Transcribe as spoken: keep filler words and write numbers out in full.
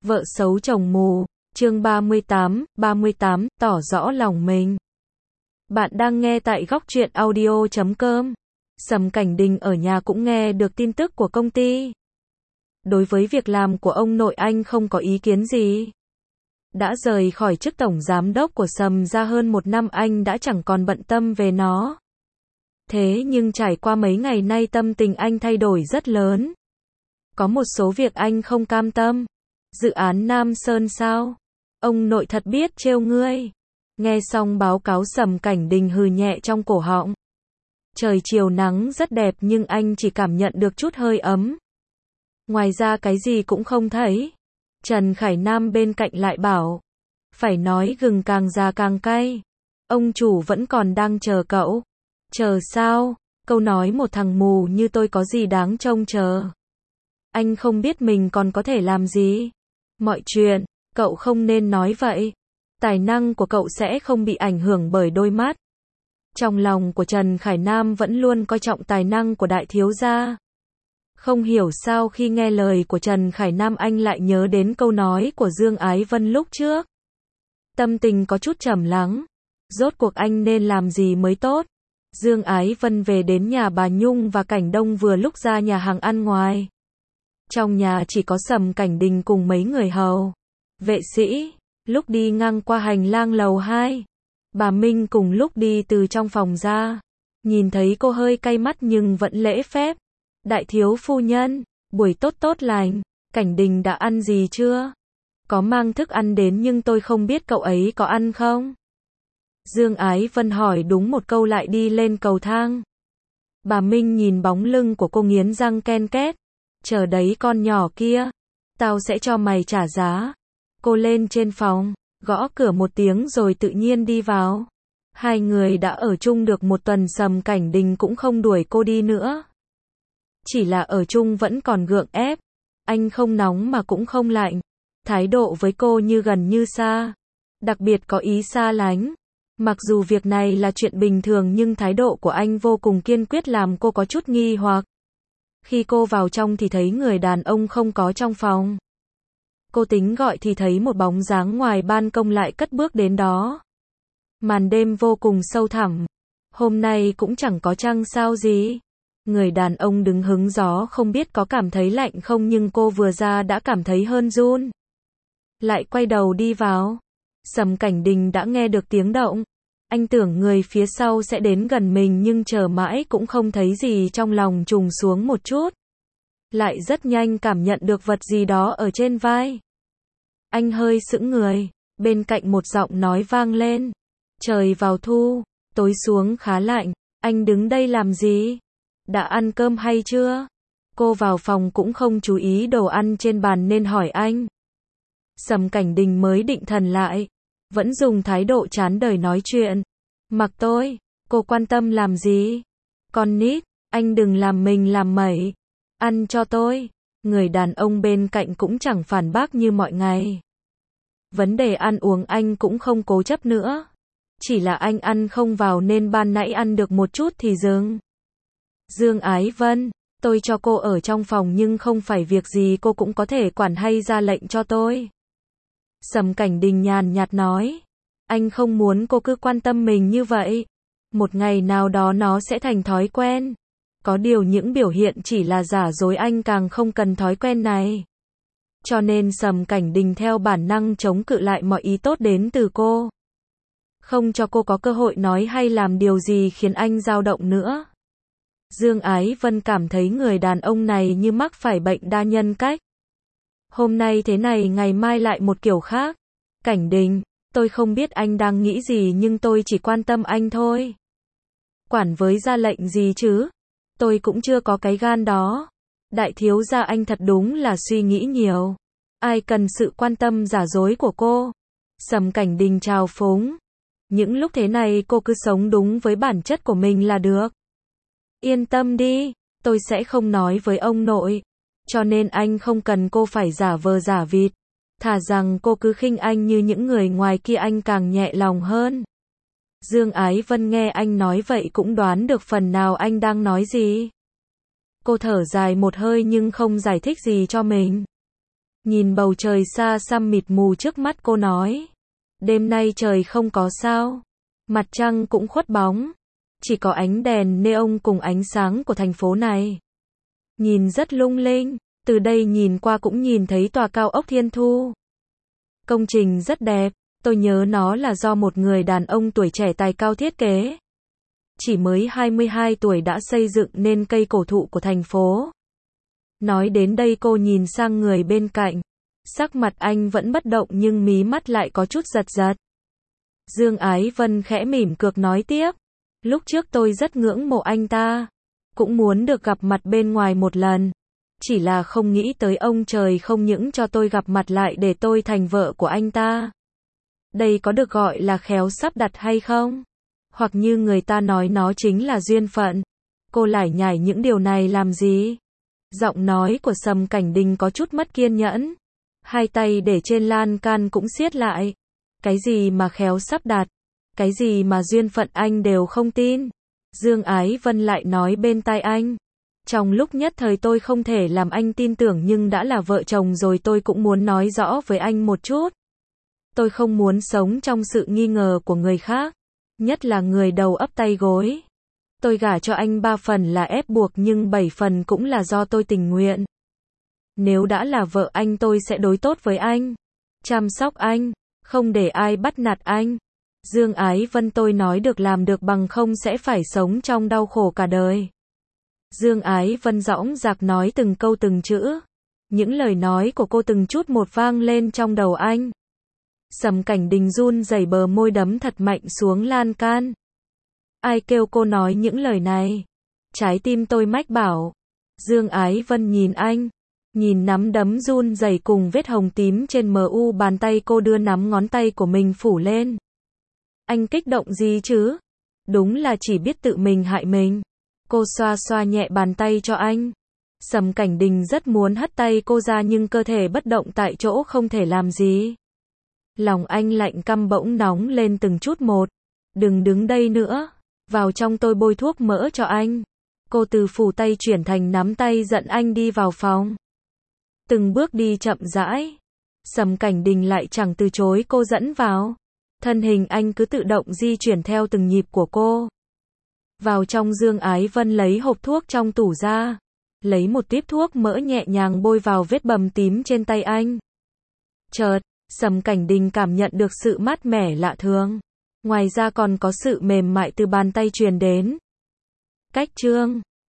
Vợ xấu chồng mù, chương ba mươi tám, ba mươi tám, tỏ rõ lòng mình. Bạn đang nghe tại góc truyện audio chấm com. Sầm Cảnh Đình ở nhà cũng nghe được tin tức của công ty. Đối với việc làm của ông nội anh không có ý kiến gì. Đã rời khỏi chức tổng giám đốc của Sầm ra hơn một năm anh đã chẳng còn bận tâm về nó. Thế nhưng trải qua mấy ngày nay tâm tình anh thay đổi rất lớn. Có một số việc anh không cam tâm. Dự án Nam Sơn sao? Ông nội thật biết trêu ngươi. Nghe xong báo cáo Sầm Cảnh Đình hừ nhẹ trong cổ họng. Trời chiều nắng rất đẹp nhưng anh chỉ cảm nhận được chút hơi ấm. Ngoài ra cái gì cũng không thấy. Trần Khải Nam bên cạnh lại bảo. Phải nói gừng càng già càng cay. Ông chủ vẫn còn đang chờ cậu. Chờ sao? Câu nói một thằng mù như tôi có gì đáng trông chờ. Anh không biết mình còn có thể làm gì. Mọi chuyện, cậu không nên nói vậy. Tài năng của cậu sẽ không bị ảnh hưởng bởi đôi mắt. Trong lòng của Trần Khải Nam vẫn luôn coi trọng tài năng của đại thiếu gia. Không hiểu sao khi nghe lời của Trần Khải Nam anh lại nhớ đến câu nói của Dương Ái Vân lúc trước. Tâm tình có chút trầm lắng. Rốt cuộc anh nên làm gì mới tốt? Dương Ái Vân về đến nhà bà Nhung và Cảnh Đông vừa lúc ra nhà hàng ăn ngoài. Trong nhà chỉ có Sầm Cảnh Đình cùng mấy người hầu. Vệ sĩ, lúc đi ngang qua hành lang lầu hai. Bà Minh cùng lúc đi từ trong phòng ra. Nhìn thấy cô hơi cay mắt nhưng vẫn lễ phép. Đại thiếu phu nhân, buổi tốt tốt lành, Cảnh Đình đã ăn gì chưa? Có mang thức ăn đến nhưng tôi không biết cậu ấy có ăn không? Dương Ái Vân hỏi đúng một câu lại đi lên cầu thang. Bà Minh nhìn bóng lưng của cô nghiến răng ken két. Chờ đấy con nhỏ kia. Tao sẽ cho mày trả giá. Cô lên trên phòng, gõ cửa một tiếng rồi tự nhiên đi vào. Hai người đã ở chung được một tuần Sầm Cảnh Đình cũng không đuổi cô đi nữa. Chỉ là ở chung vẫn còn gượng ép. Anh không nóng mà cũng không lạnh. Thái độ với cô như gần như xa. Đặc biệt có ý xa lánh. Mặc dù việc này là chuyện bình thường nhưng thái độ của anh vô cùng kiên quyết làm cô có chút nghi hoặc. Khi cô vào trong thì thấy người đàn ông không có trong phòng. Cô tính gọi thì thấy một bóng dáng ngoài ban công lại cất bước đến đó. Màn đêm vô cùng sâu thẳm. Hôm nay cũng chẳng có trăng sao gì. Người đàn ông đứng hứng gió không biết có cảm thấy lạnh không nhưng cô vừa ra đã cảm thấy hơn run. Lại quay đầu đi vào. Sầm Cảnh Đình đã nghe được tiếng động. Anh tưởng người phía sau sẽ đến gần mình nhưng chờ mãi cũng không thấy gì trong lòng trùng xuống một chút. Lại rất nhanh cảm nhận được vật gì đó ở trên vai. Anh hơi sững người, bên cạnh một giọng nói vang lên. Trời vào thu, tối xuống khá lạnh, anh đứng đây làm gì? Đã ăn cơm hay chưa? Cô vào phòng cũng không chú ý đồ ăn trên bàn nên hỏi anh. Sầm Cảnh Đình mới định thần lại. Vẫn dùng thái độ chán đời nói chuyện. Mặc tôi, cô quan tâm làm gì? Con nít, anh đừng làm mình làm mẩy. Ăn cho tôi. Người đàn ông bên cạnh cũng chẳng phản bác như mọi ngày. Vấn đề ăn uống anh cũng không cố chấp nữa. Chỉ là anh ăn không vào nên ban nãy ăn được một chút thì dừng. Dương Ái Vân, tôi cho cô ở trong phòng nhưng không phải việc gì cô cũng có thể quản hay ra lệnh cho tôi. Sầm Cảnh Đình nhàn nhạt nói. Anh không muốn cô cứ quan tâm mình như vậy. Một ngày nào đó nó sẽ thành thói quen. Có điều những biểu hiện chỉ là giả dối anh càng không cần thói quen này. Cho nên Sầm Cảnh Đình theo bản năng chống cự lại mọi ý tốt đến từ cô. Không cho cô có cơ hội nói hay làm điều gì khiến anh dao động nữa. Dương Ái Vân cảm thấy người đàn ông này như mắc phải bệnh đa nhân cách. Hôm nay thế này ngày mai lại một kiểu khác. Cảnh Đình, tôi không biết anh đang nghĩ gì nhưng tôi chỉ quan tâm anh thôi. Quản với ra lệnh gì chứ? Tôi cũng chưa có cái gan đó. Đại thiếu gia anh thật đúng là suy nghĩ nhiều. Ai cần sự quan tâm giả dối của cô? Sầm Cảnh Đình trào phúng. Những lúc thế này cô cứ sống đúng với bản chất của mình là được. Yên tâm đi, tôi sẽ không nói với ông nội. Cho nên anh không cần cô phải giả vờ giả vịt. Thà rằng cô cứ khinh anh như những người ngoài kia anh càng nhẹ lòng hơn. Dương Ái Vân nghe anh nói vậy cũng đoán được phần nào anh đang nói gì. Cô thở dài một hơi nhưng không giải thích gì cho mình. Nhìn bầu trời xa xăm mịt mù trước mắt cô nói. Đêm nay trời không có sao. Mặt trăng cũng khuất bóng. Chỉ có ánh đèn neon cùng ánh sáng của thành phố này. Nhìn rất lung linh. Từ đây nhìn qua cũng nhìn thấy tòa cao ốc Thiên Thu. Công trình rất đẹp. Tôi nhớ nó là do một người đàn ông tuổi trẻ tài cao thiết kế. Chỉ mới hai mươi hai tuổi đã xây dựng nên cây cổ thụ của thành phố. Nói đến đây cô nhìn sang người bên cạnh. Sắc mặt anh vẫn bất động nhưng mí mắt lại có chút giật giật. Dương Ái Vân khẽ mỉm cợt nói tiếp. Lúc trước tôi rất ngưỡng mộ anh ta. Cũng muốn được gặp mặt bên ngoài một lần. Chỉ là không nghĩ tới ông trời không những cho tôi gặp mặt lại để tôi thành vợ của anh ta. Đây có được gọi là khéo sắp đặt hay không? Hoặc như người ta nói nó chính là duyên phận. Cô lải nhải những điều này làm gì? Giọng nói của Sầm Cảnh Đình có chút mất kiên nhẫn. Hai tay để trên lan can cũng siết lại. Cái gì mà khéo sắp đặt? Cái gì mà duyên phận anh đều không tin? Dương Ái Vân lại nói bên tai anh. Trong lúc nhất thời tôi không thể làm anh tin tưởng nhưng đã là vợ chồng rồi tôi cũng muốn nói rõ với anh một chút. Tôi không muốn sống trong sự nghi ngờ của người khác. Nhất là người đầu ấp tay gối. Tôi gả cho anh ba phần là ép buộc nhưng bảy phần cũng là do tôi tình nguyện. Nếu đã là vợ anh tôi sẽ đối tốt với anh. Chăm sóc anh. Không để ai bắt nạt anh. Dương Ái Vân tôi nói được làm được bằng không sẽ phải sống trong đau khổ cả đời. Dương Ái Vân dõng dạc nói từng câu từng chữ. Những lời nói của cô từng chút một vang lên trong đầu anh. Sầm Cảnh Đình run rẩy bờ môi đấm thật mạnh xuống lan can. Ai kêu cô nói những lời này? Trái tim tôi mách bảo. Dương Ái Vân nhìn anh. Nhìn nắm đấm run rẩy cùng vết hồng tím trên mu bàn tay cô đưa nắm ngón tay của mình phủ lên. Anh kích động gì chứ? Đúng là chỉ biết tự mình hại mình. Cô xoa xoa nhẹ bàn tay cho anh. Sầm Cảnh Đình rất muốn hất tay cô ra nhưng cơ thể bất động tại chỗ không thể làm gì. Lòng anh lạnh căm bỗng nóng lên từng chút một. Đừng đứng đây nữa. Vào trong tôi bôi thuốc mỡ cho anh. Cô từ phủ tay chuyển thành nắm tay dẫn anh đi vào phòng. Từng bước đi chậm rãi. Sầm Cảnh Đình lại chẳng từ chối cô dẫn vào. Thân hình anh cứ tự động di chuyển theo từng nhịp của cô. Vào trong Dương Ái Vân lấy hộp thuốc trong tủ ra. Lấy một tiếp thuốc mỡ nhẹ nhàng bôi vào vết bầm tím trên tay anh. Chợt, Sầm Cảnh Đình cảm nhận được sự mát mẻ lạ thường. Ngoài ra còn có sự mềm mại từ bàn tay truyền đến. Cách chương